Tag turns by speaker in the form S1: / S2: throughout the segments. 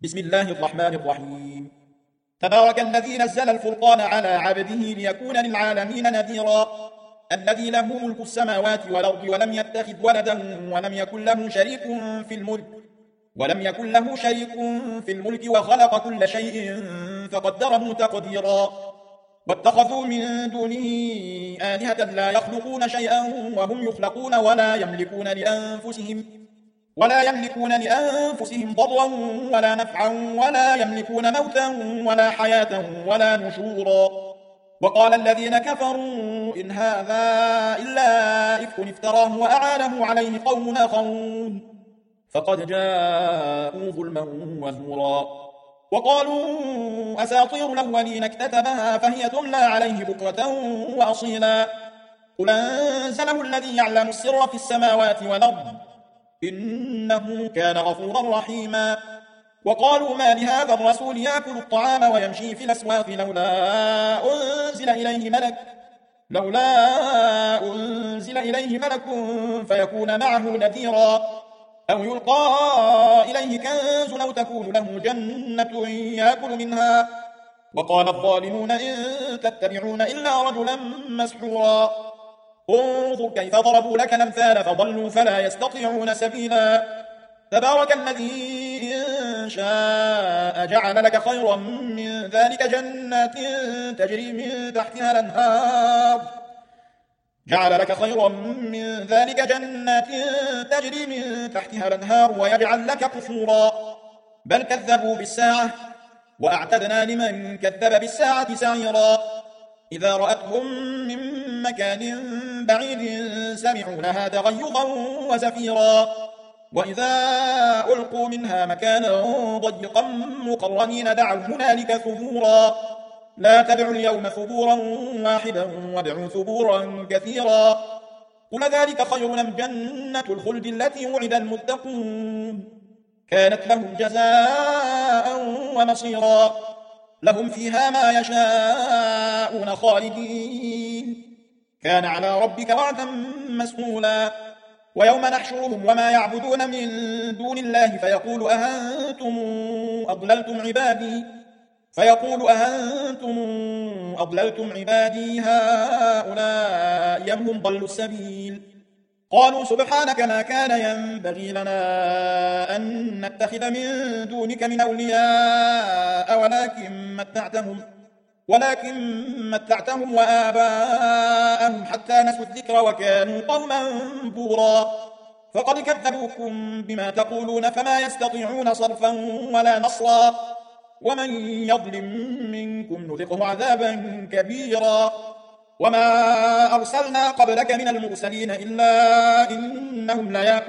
S1: بسم الله الرحمن الرحيم. تبارك الذي نزل الفرقان على عبده ليكون للعالمين نذيرا. الذي له ملك السماوات والأرض ولم يتخذ ولدا ولم يكن له شريك في الملك وخلق كل شيء فقدره تقديرا. واتخذوا من دونه آلهة لا يخلقون شيئا وهم يخلقون ولا يملكون لأنفسهم ضرا ولا نفعا ولا يملكون موتا ولا حياة ولا نشورا. وقال الذين كفروا إن هذا إلا إفك افتراه وأعانه عليه قوم آخرون فقد جاءوا ظلما وزورا. وقالوا أساطير الأولين اكتتبها فهي تملى عليه بكرة وأصيلا. قل أنزله الذي يعلم السر في السماوات والأرض إنه كان غفورا رحيما. وقالوا ما لهذا الرسول يأكل الطعام ويمشي في الأسواق لولا أنزل إليه ملك فيكون معه نذيرا أو يلقى إليه كنز أو تكون له جنة يأكل منها. وقال الظالمون إن تتبعون إلا رجلا مسحورا. انظر كيف ضربوا لك الأمثال فضلوا فلا يستطيعون سبيلا. تبارك الذي إن شاء جعل لك خيرا من ذلك جنات تجري من تحتها الأنهار ويجعل لك قصورا. بل كذبوا بالساعة وأعتدنا لمن كذب بالساعة سعيرا. إذا رأتهم من مكان بعيد سمعوا لها تغيظا وزفيرا. وإذا ألقوا منها مكانا ضيقا مقرنين دعوا هنالك ثبورا. لا تدعوا اليوم ثبورا واحدا وادعوا ثبورا كثيرا. قل ذلك خير أم جنة الخلد التي وعد المتقون كانت لهم جزاء ومصيرا. لهم فيها ما يشاءون خالدين كان على ربك وعدا مسئولا. ويوم نحشرهم وما يعبدون من دون الله فيقول أهنتم أضللتم عبادي هؤلاء أم هم ضلوا السبيل. قالوا سبحانك ما كان ينبغي لنا أن نتخذ من دونك من أولياء ولكن متعتهم وآباءهم حتى نسوا الذكر وكانوا قوما بورا. فقد كذبوكم بما تقولون فما يستطيعون صرفا ولا نصرا. ومن يظلم منكم نذقه عذابا كبيرا. وما أرسلنا قبلك من المرسلين إلا إنهم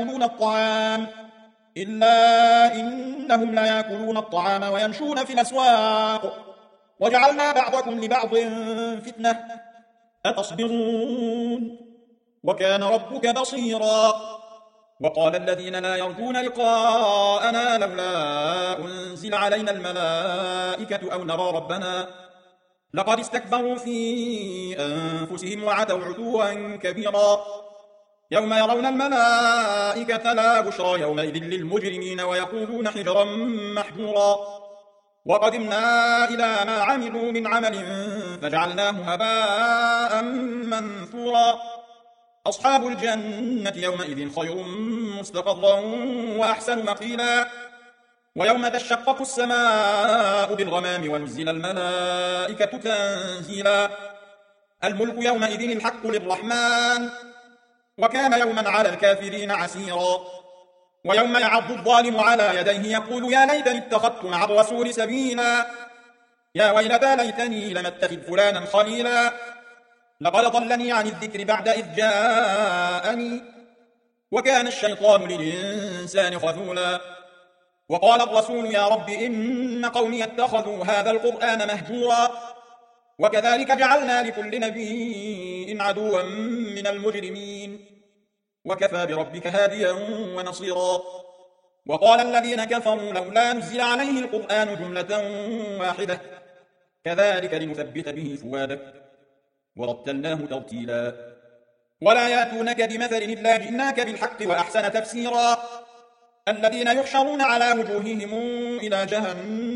S1: ليأكلون الطعام ويمشون في الأسواق وجعلنا بعضكم لبعض فتنة أتصبرون وكان ربك بصيرا. وقال الذين لا يرجون لقاءنا لولا أنزل علينا الملائكة أو نرى ربنا لقد استكبروا في أنفسهم وعتوا عتوا كبيرا. يوم يرون الملائكة لا بشرى يومئذ للمجرمين ويقولون حجرا محجورا. وقدمنا إلى ما عملوا من عمل فجعلناه هباء منثورا. أصحاب الجنة يومئذ خير مستقرا وأحسن مقيلا. ويوم تشقق السماء بالغمام ونزل الملائكة تنزيلا. الملك يومئذ الحق للرحمن وكان يوما على الكافرين عسيرا. ويوم يعض الظالم على يديه يقول يا ليتني اتخذت مع الرسول سبيلا. يا ويلتى ليتني لم اتخذ فلانا خليلا. لقد ضلني عن الذكر بعد إذ جاءني وكان الشيطان للإنسان خذولا. وقال الرسول يا رب إن قومي اتخذوا هذا القرآن مهجورا. وكذلك جعلنا لكل نبي عدوا من المجرمين وكفى بربك هاديا ونصيرا. وقال الذين كفروا لولا نزل عليه القرآن جملة واحدة كذلك لنثبت به فؤادك ورتلناه ترتيلا. ولا يأتونك بمثل إلا جئناك بالحق وأحسن تفسيرا. الذين يحشرون على وجوههم إلى جهنم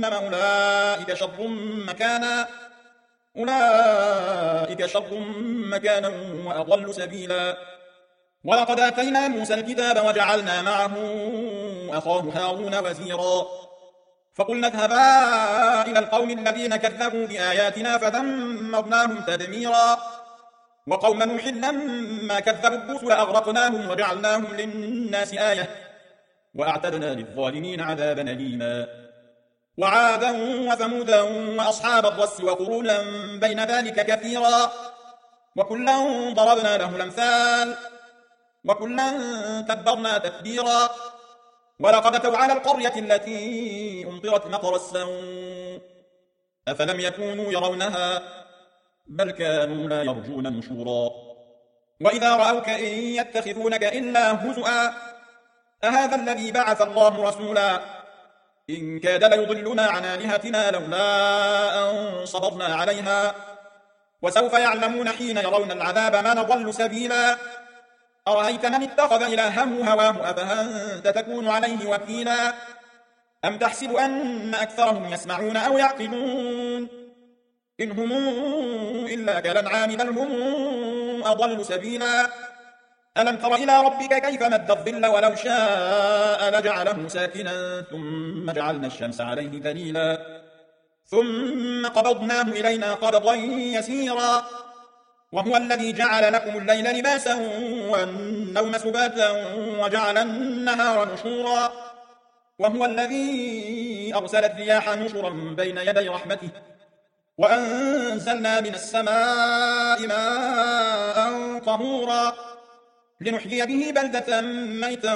S1: أولئك شر مكانا وأضل سبيلا. ولقد آتينا موسى الكتاب وجعلنا معه أخاه هارون وزيرا فقلنا اذهبا إلى القوم الذين كذبوا بآياتنا فدمرناهم تدميرا. وقوم نوح لما كذبوا الرسل أغرقناهم وجعلناهم للناس آية وأعتدنا للظالمين عذابا أليما. وعادا وثمودا وأصحاب الرس وقرونا بين ذلك كثيرا وكلا ضربنا له الأمثال وكلا تبرنا تتبيرا. ولقد أتوا على القرية التي أمطرت مطر السوء أفلم يكونوا يرونها بل كانوا لا يرجون نشورا. وإذا رأوك إن يتخذونك إلا هزؤا أهذا الذي بعث الله رسولا إن كاد ليضلنا عن آلهتنا لولا أن صبرنا عليها وسوف يعلمون حين يرون العذاب من ضل سبيلا. أرأيت من اتخذ إلهه هواه أفأنت تكون عليه وكيلا أم تحسب أن أكثرهم يسمعون أو يعقلون إن هم إلا كالأنعام بل هم أضل سبيلا. ألم تر إلى ربك كيف مد الظل ولو شاء لجعله ساكنا ثم جعلنا الشمس عليه دليلا ثم قبضناه إلينا قبضا يسيرا. وهو الذي جعل لكم الليل لباسا والنوم سباتا وجعل النهار نشورا. وهو الذي أرسل الرياح نشرا بين يدي رحمته وأنزلنا من السماء ماء طهورا لنحيي به بلدة ميتا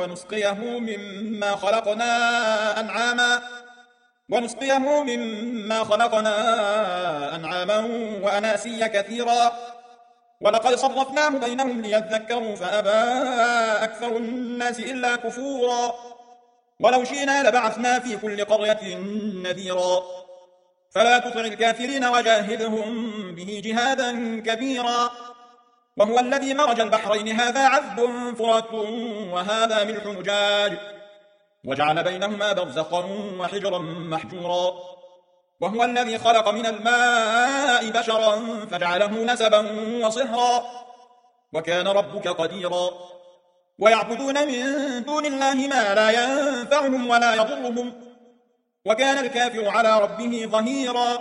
S1: ونسقيه مما خلقنا أنعاما وأناسيا كثيرا. ولقد صرفناه بينهم ليذكروا فأبى أكثر الناس إلا كفورا. ولو شئنا لبعثنا في كل قرية نذيرا فلا تطع الكافرين وجاهدهم به جهادا كبيرا. وهو الذي مرج البحرين هذا عذب فرات وهذا ملح نجاج وجعل بينهما برزخا وحجرا محجورا. وهو الذي خلق من الماء بشرا فجعله نسبا وصهرا وكان ربك قديرا. ويعبدون من دون الله ما لا ينفعهم ولا يضرهم وكان الكافر على ربه ظهيرا.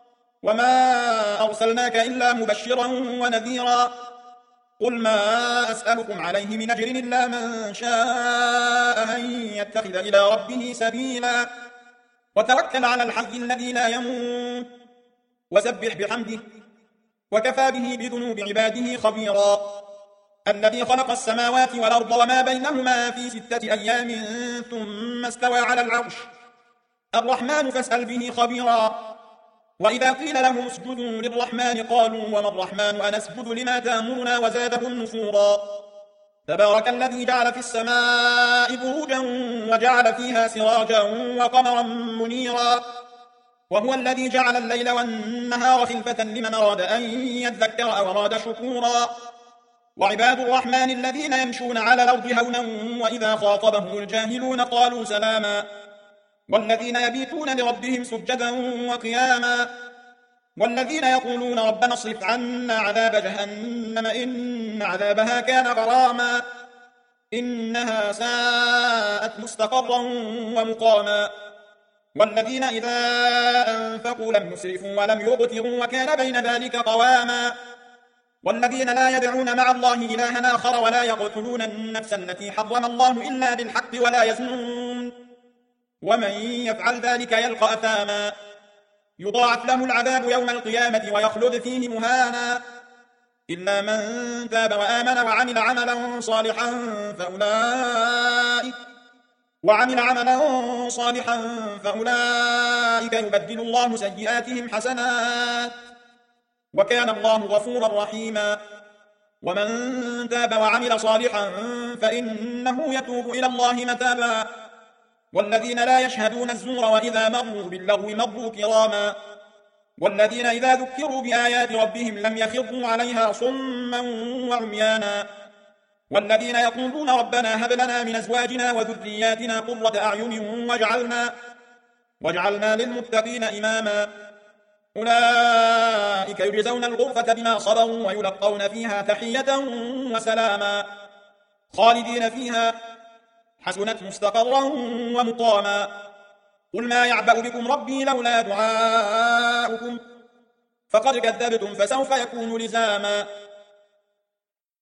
S1: وما أرسلناك إلا مبشرا ونذيرا قل ما أسألكم عليه من أجر إلا من شاء أن يتخذ إلى ربه سبيلا وتوكل على الحي الذي لا يموت وسبح بحمده وكفى به بذنوب عباده خبيرا. الذي خلق السماوات والأرض وما بينهما في 6 أيام ثم استوى على العرش الرحمن فاسأل به خبيرا. وإذا قيل لهم اسجدوا للرحمن قالوا وما الرحمن أنسجد لما تأمرنا وزادهم نفورا. تبارك الذي جعل في السماء بروجا وجعل فيها سراجا وقمرا منيرا. وهو الذي جعل الليل والنهار خلفة لمن أراد أن يذكر أو أراد شكورا. وعباد الرحمن الذين يمشون على الأرض هونا وإذا خاطبهم الجاهلون قالوا سلاما. والذين يبيتون لربهم سجدا وقياما. والذين يقولون ربنا اصرف عنا عذاب جهنم إن عذابها كان غراما إنها ساءت مستقرا ومقاما. والذين إذا أنفقوا لم يسرفوا ولم يقتروا وكان بين ذلك قواما. والذين لا يدعون مع الله إلها آخر ولا يقتلون النفس التي حرم الله إلا بالحق ولا يزنون ومن يفعل ذلك يلقى أثاما يضاعف له العذاب يوم القيامة ويخلد فيه مهانا إلا من تاب وآمن وعمل عملا صالحا فأولئك يبدل الله سيئاتهم حسنات وكان الله غفورا رحيما. ومن تاب وعمل صالحا فإنه يتوب إلى الله متابا. والذين لا يشهدون الزور وإذا مروا باللغو مروا كراما. والذين إذا ذكروا بآيات ربهم لم يخروا عليها صما وعميانا والذين يقولون ربنا هب لنا من أزواجنا وذرياتنا قرة أعين واجعلنا للمتقين إماما أولئك يجزون الغرفة بما صبروا ويلقون فيها تحية وسلاما خالدين فيها حسنت مستقرا ومقاما قل ما يعبأ بكم ربي لولا دعاؤكم فقد كذبتم فسوف يكون لزاما